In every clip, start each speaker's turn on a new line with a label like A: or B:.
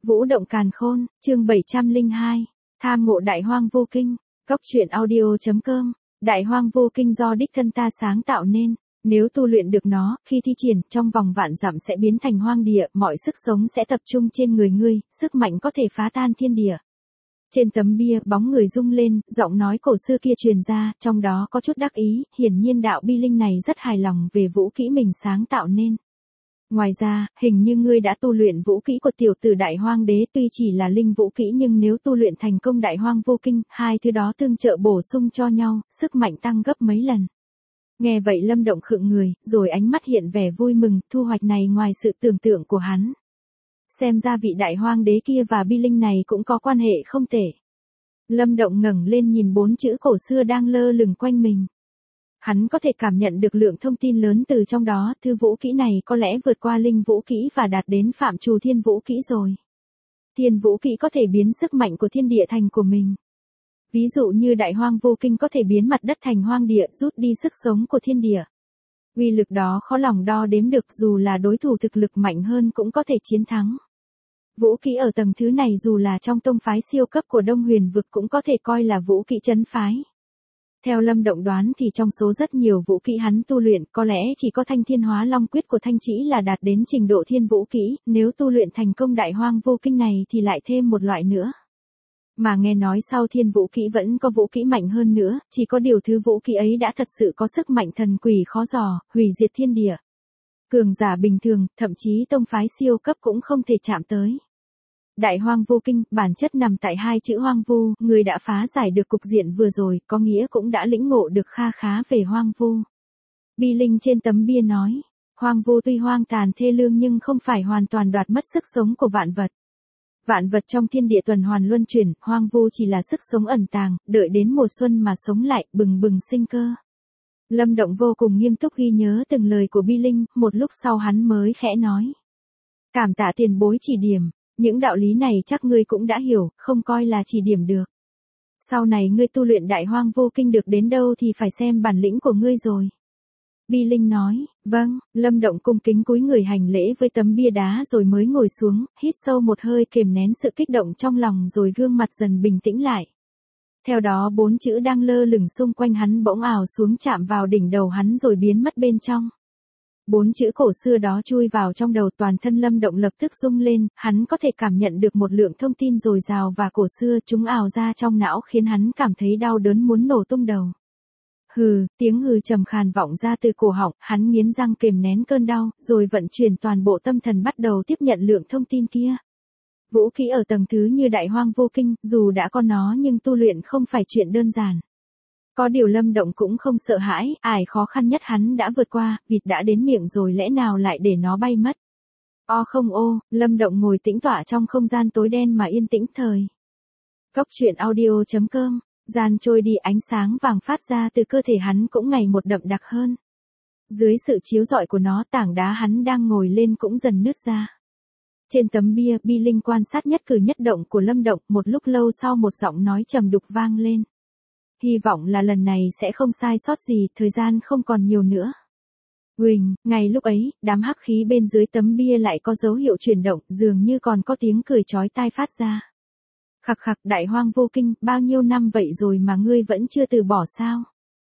A: Vũ động càn khôn, chương 702, tham ngộ Đại Hoang Vô Kinh, Cóc truyện audio.com, Đại Hoang Vô Kinh do đích thân ta sáng tạo nên, nếu tu luyện được nó, khi thi triển, trong vòng vạn dặm sẽ biến thành hoang địa, mọi sức sống sẽ tập trung trên người ngươi, sức mạnh có thể phá tan thiên địa. Trên tấm bia, bóng người rung lên, giọng nói cổ xưa kia truyền ra, trong đó có chút đắc ý, hiển nhiên đạo bi linh này rất hài lòng về vũ kỹ mình sáng tạo nên. Ngoài ra, hình như ngươi đã tu luyện vũ kỹ của tiểu tử Đại Hoang Đế, tuy chỉ là linh vũ kỹ nhưng nếu tu luyện thành công Đại Hoang Vô Kinh, hai thứ đó tương trợ bổ sung cho nhau, sức mạnh tăng gấp mấy lần. Nghe vậy Lâm Động khựng người, rồi ánh mắt hiện vẻ vui mừng, thu hoạch này ngoài sự tưởng tượng của hắn. Xem ra vị Đại Hoang Đế kia và bi linh này cũng có quan hệ không tệ. Lâm Động ngẩng lên nhìn 4 chữ cổ xưa đang lơ lửng quanh mình. Hắn có thể cảm nhận được lượng thông tin lớn từ trong đó, thư vũ kỹ này có lẽ vượt qua linh vũ kỹ và đạt đến phạm trù thiên vũ kỹ rồi. Thiên vũ kỹ có thể biến sức mạnh của thiên địa thành của mình. Ví dụ như Đại Hoang Vô Kinh có thể biến mặt đất thành hoang địa, rút đi sức sống của thiên địa. Uy lực đó khó lòng đo đếm được, dù là đối thủ thực lực mạnh hơn cũng có thể chiến thắng. Vũ kỹ ở tầng thứ này dù là trong tông phái siêu cấp của Đông Huyền vực cũng có thể coi là vũ kỹ trấn phái. Theo Lâm Động đoán thì trong số rất nhiều vũ kỹ hắn tu luyện, có lẽ chỉ có Thanh Thiên Hóa Long Quyết của Thanh Trĩ là đạt đến trình độ thiên vũ kỹ, nếu tu luyện thành công Đại Hoang Vô Kinh này thì lại thêm một loại nữa. Mà nghe nói sau thiên vũ kỹ vẫn có vũ kỹ mạnh hơn nữa, chỉ có điều thứ vũ kỹ ấy đã thật sự có sức mạnh thần quỷ khó dò, hủy diệt thiên địa. Cường giả bình thường, thậm chí tông phái siêu cấp cũng không thể chạm tới. Đại Hoang Vô Kinh, bản chất nằm tại hai chữ hoang vu, người đã phá giải được cục diện vừa rồi, có nghĩa cũng đã lĩnh ngộ được kha khá về hoang vu. Bi linh trên tấm bia nói, hoang vu tuy hoang tàn thê lương nhưng không phải hoàn toàn đoạt mất sức sống của vạn vật. Vạn vật trong thiên địa tuần hoàn luân chuyển, hoang vu chỉ là sức sống ẩn tàng, đợi đến mùa xuân mà sống lại, bừng bừng sinh cơ. Lâm Động vô cùng nghiêm túc ghi nhớ từng lời của bi linh, một lúc sau hắn mới khẽ nói. Cảm tạ tiền bối chỉ điểm. Những đạo lý này chắc ngươi cũng đã hiểu, không coi là chỉ điểm được. Sau này ngươi tu luyện Đại Hoang Vô Kinh được đến đâu thì phải xem bản lĩnh của ngươi rồi. Bi linh nói, vâng, Lâm Động cung kính cúi người hành lễ với tấm bia đá rồi mới ngồi xuống, hít sâu một hơi kềm nén sự kích động trong lòng rồi gương mặt dần bình tĩnh lại. Theo đó 4 chữ đang lơ lửng xung quanh hắn bỗng ào xuống chạm vào đỉnh đầu hắn rồi biến mất bên trong. 4 chữ cổ xưa đó chui vào trong đầu, toàn thân Lâm Động lập tức rung lên, hắn có thể cảm nhận được một lượng thông tin dồi dào và cổ xưa, chúng ào ra trong não khiến hắn cảm thấy đau đớn muốn nổ tung đầu. Hừ, tiếng hừ trầm khàn vọng ra từ cổ họng, hắn nghiến răng kềm nén cơn đau, rồi vận chuyển toàn bộ tâm thần bắt đầu tiếp nhận lượng thông tin kia. Vũ khí ở tầng thứ như Đại Hoang Vô Kinh, dù đã có nó nhưng tu luyện không phải chuyện đơn giản. Có điều Lâm Động cũng không sợ hãi, ải khó khăn nhất hắn đã vượt qua, vịt đã đến miệng rồi lẽ nào lại để nó bay mất. O không ô, Lâm Động ngồi tĩnh tọa trong không gian tối đen mà yên tĩnh thời. Cóc truyện audio.com, gian trôi đi, ánh sáng vàng phát ra từ cơ thể hắn cũng ngày một đậm đặc hơn. Dưới sự chiếu rọi của nó, tảng đá hắn đang ngồi lên cũng dần nứt ra. Trên tấm bia, bi linh quan sát nhất cử nhất động của Lâm Động, một lúc lâu sau một giọng nói trầm đục vang lên. Hy vọng là lần này sẽ không sai sót gì, thời gian không còn nhiều nữa. Huỳnh, ngay lúc ấy, đám hắc khí bên dưới tấm bia lại có dấu hiệu chuyển động, dường như còn có tiếng cười chói tai phát ra. Khặc khặc, Đại Hoang Vô Kinh, bao nhiêu năm vậy rồi mà ngươi vẫn chưa từ bỏ sao?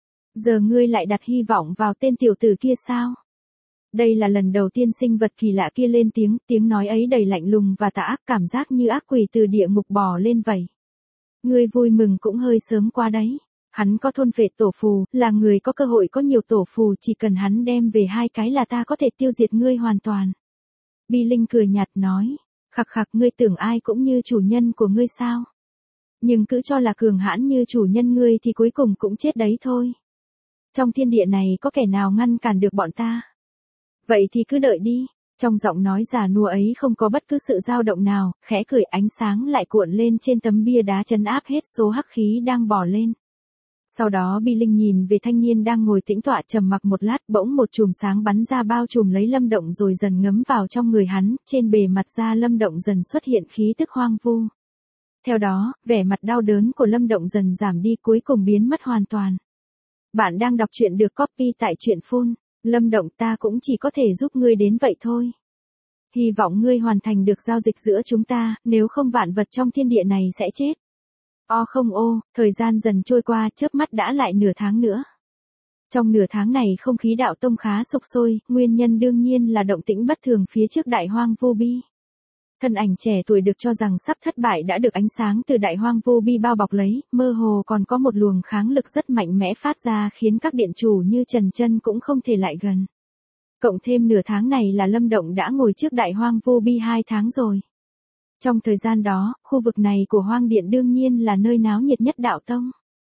A: Giờ ngươi lại đặt hy vọng vào tên tiểu tử kia sao? Đây là lần đầu tiên sinh vật kỳ lạ kia lên tiếng, tiếng nói ấy đầy lạnh lùng và tà ác, cảm giác như ác quỷ từ địa ngục bò lên vậy. Ngươi vui mừng cũng hơi sớm qua đấy. Hắn có thôn phệ tổ phù, là người có cơ hội có nhiều tổ phù, chỉ cần hắn đem về 2 cái là ta có thể tiêu diệt ngươi hoàn toàn. Bi linh cười nhạt nói, khặc khặc, ngươi tưởng ai cũng như chủ nhân của ngươi sao? Nhưng cứ cho là cường hãn như chủ nhân ngươi thì cuối cùng cũng chết đấy thôi. Trong thiên địa này có kẻ nào ngăn cản được bọn ta? Vậy thì cứ đợi đi. Trong giọng nói già nua ấy không có bất cứ sự dao động nào, khẽ cười, ánh sáng lại cuộn lên trên tấm bia đá trấn áp hết số hắc khí đang bò lên. Sau đó bi linh nhìn về thanh niên đang ngồi tĩnh tọa trầm mặc một lát, bỗng một chùm sáng bắn ra bao trùm lấy Lâm Động rồi dần ngấm vào trong người hắn, trên bề mặt da Lâm Động dần xuất hiện khí tức hoang vu. Theo đó, vẻ mặt đau đớn của Lâm Động dần giảm đi, cuối cùng biến mất hoàn toàn. Bạn đang đọc truyện được copy tại truyện phun. Lâm Động, ta cũng chỉ có thể giúp ngươi đến vậy thôi. Hy vọng ngươi hoàn thành được giao dịch giữa chúng ta, nếu không vạn vật trong thiên địa này sẽ chết. Không ô, thời gian dần trôi qua, chớp mắt đã lại nửa tháng nữa. Trong nửa tháng này không khí đạo tông khá sục sôi, nguyên nhân đương nhiên là động tĩnh bất thường phía trước đại hoang vô bi. Thân ảnh trẻ tuổi được cho rằng sắp thất bại đã được ánh sáng từ đại hoang vô bi bao bọc lấy, mơ hồ còn có một luồng kháng lực rất mạnh mẽ phát ra khiến các điện chủ như Trần Chân cũng không thể lại gần. Cộng thêm nửa tháng này là Lâm Động đã ngồi trước đại hoang vô bi 2 tháng rồi. Trong thời gian đó, khu vực này của hoang điện đương nhiên là nơi náo nhiệt nhất đạo tông.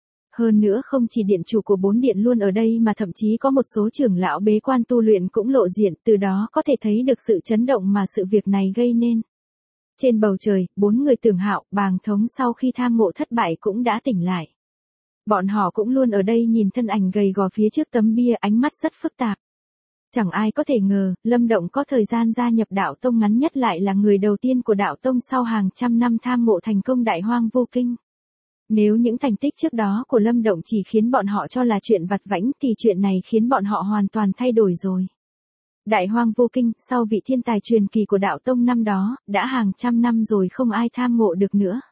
A: Hơn nữa không chỉ điện chủ của 4 điện luôn ở đây mà thậm chí có một số trưởng lão bế quan tu luyện cũng lộ diện, từ đó có thể thấy được sự chấn động mà sự việc này gây nên. Trên bầu trời, 4 người Tưởng Hạo, Bàng Thống sau khi tham ngộ thất bại cũng đã tỉnh lại. Bọn họ cũng luôn ở đây nhìn thân ảnh gầy gò phía trước tấm bia, ánh mắt rất phức tạp. Chẳng ai có thể ngờ, Lâm Động có thời gian gia nhập đạo tông ngắn nhất lại là người đầu tiên của đạo tông sau hàng trăm năm tham ngộ thành công đại hoang vô kinh. Nếu những thành tích trước đó của Lâm Động chỉ khiến bọn họ cho là chuyện vặt vãnh thì chuyện này khiến bọn họ hoàn toàn thay đổi rồi. Đại hoang vô kinh, sau vị thiên tài truyền kỳ của đạo tông năm đó, đã hàng trăm năm rồi không ai tham ngộ được nữa.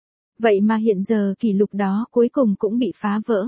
A: Vậy mà hiện giờ kỷ lục đó cuối cùng cũng bị phá vỡ.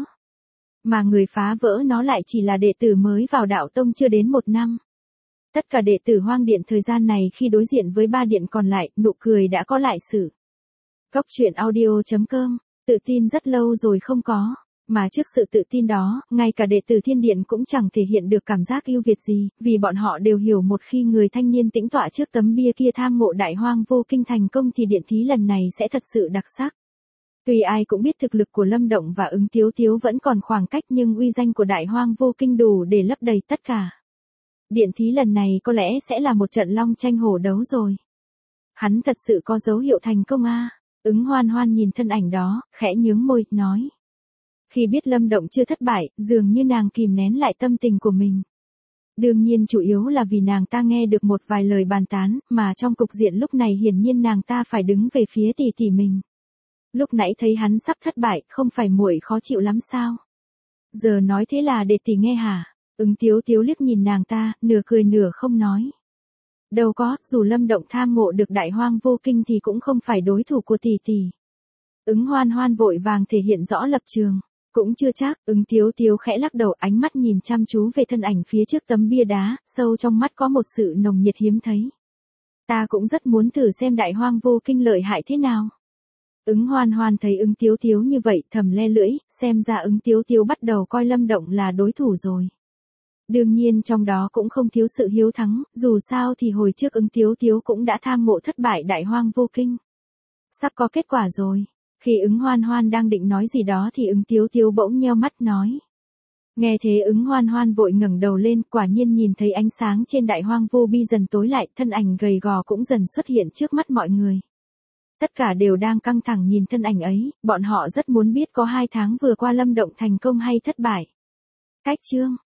A: Mà người phá vỡ nó lại chỉ là đệ tử mới vào đạo tông chưa đến 1 năm. Tất cả đệ tử hoang điện thời gian này khi đối diện với 3 điện còn lại, nụ cười đã có lại sự. Góc truyện audio.com, tự tin rất lâu rồi không có. Mà trước sự tự tin đó, ngay cả đệ tử thiên điện cũng chẳng thể hiện được cảm giác ưu việt gì, vì bọn họ đều hiểu một khi người thanh niên tĩnh tọa trước tấm bia kia tham ngộ đại hoang vô kinh thành công thì điện thí lần này sẽ thật sự đặc sắc. Tuy ai cũng biết thực lực của Lâm Động và Ứng Tiếu Tiếu vẫn còn khoảng cách nhưng uy danh của đại hoang vô kinh đủ để lấp đầy tất cả. Điện thí lần này có lẽ sẽ là một trận long tranh hổ đấu rồi. Hắn thật sự có dấu hiệu thành công à? Ứng Hoan Hoan nhìn thân ảnh đó, khẽ nhướng môi, nói. Khi biết Lâm Động chưa thất bại, dường như nàng kìm nén lại tâm tình của mình. Đương nhiên chủ yếu là vì nàng ta nghe được một vài lời bàn tán, mà trong cục diện lúc này hiển nhiên nàng ta phải đứng về phía tỷ tỷ mình. Lúc nãy thấy hắn sắp thất bại, không phải muội khó chịu lắm sao? Giờ nói thế là để tỷ nghe hả? Ứng Tiếu Tiếu liếc nhìn nàng ta, nửa cười nửa không nói. Đâu có, dù Lâm Động tham ngộ được đại hoang vô kinh thì cũng không phải đối thủ của tỷ tỷ. Ứng Hoan Hoan vội vàng thể hiện rõ lập trường. Cũng chưa chắc, Ứng Tiếu Tiếu khẽ lắc đầu, ánh mắt nhìn chăm chú về thân ảnh phía trước tấm bia đá, sâu trong mắt có một sự nồng nhiệt hiếm thấy. Ta cũng rất muốn thử xem đại hoang vô kinh lợi hại thế nào. Ứng Hoan Hoan thấy Ứng Tiếu Tiếu như vậy, thầm le lưỡi, xem ra Ứng Tiếu Tiếu bắt đầu coi Lâm Động là đối thủ rồi. Đương nhiên trong đó cũng không thiếu sự hiếu thắng, dù sao thì hồi trước Ứng Tiếu Tiếu cũng đã tham ngộ thất bại đại hoang vô kinh. Sắp có kết quả rồi. Khi Ứng Hoan Hoan đang định nói gì đó thì Ứng Tiếu Tiếu bỗng nheo mắt nói. Nghe thế Ứng Hoan Hoan vội ngẩng đầu lên, quả nhiên nhìn thấy ánh sáng trên đại hoang vô bi dần tối lại, thân ảnh gầy gò cũng dần xuất hiện trước mắt mọi người. Tất cả đều đang căng thẳng nhìn thân ảnh ấy, bọn họ rất muốn biết có 2 tháng vừa qua Lâm Động thành công hay thất bại. Cách chương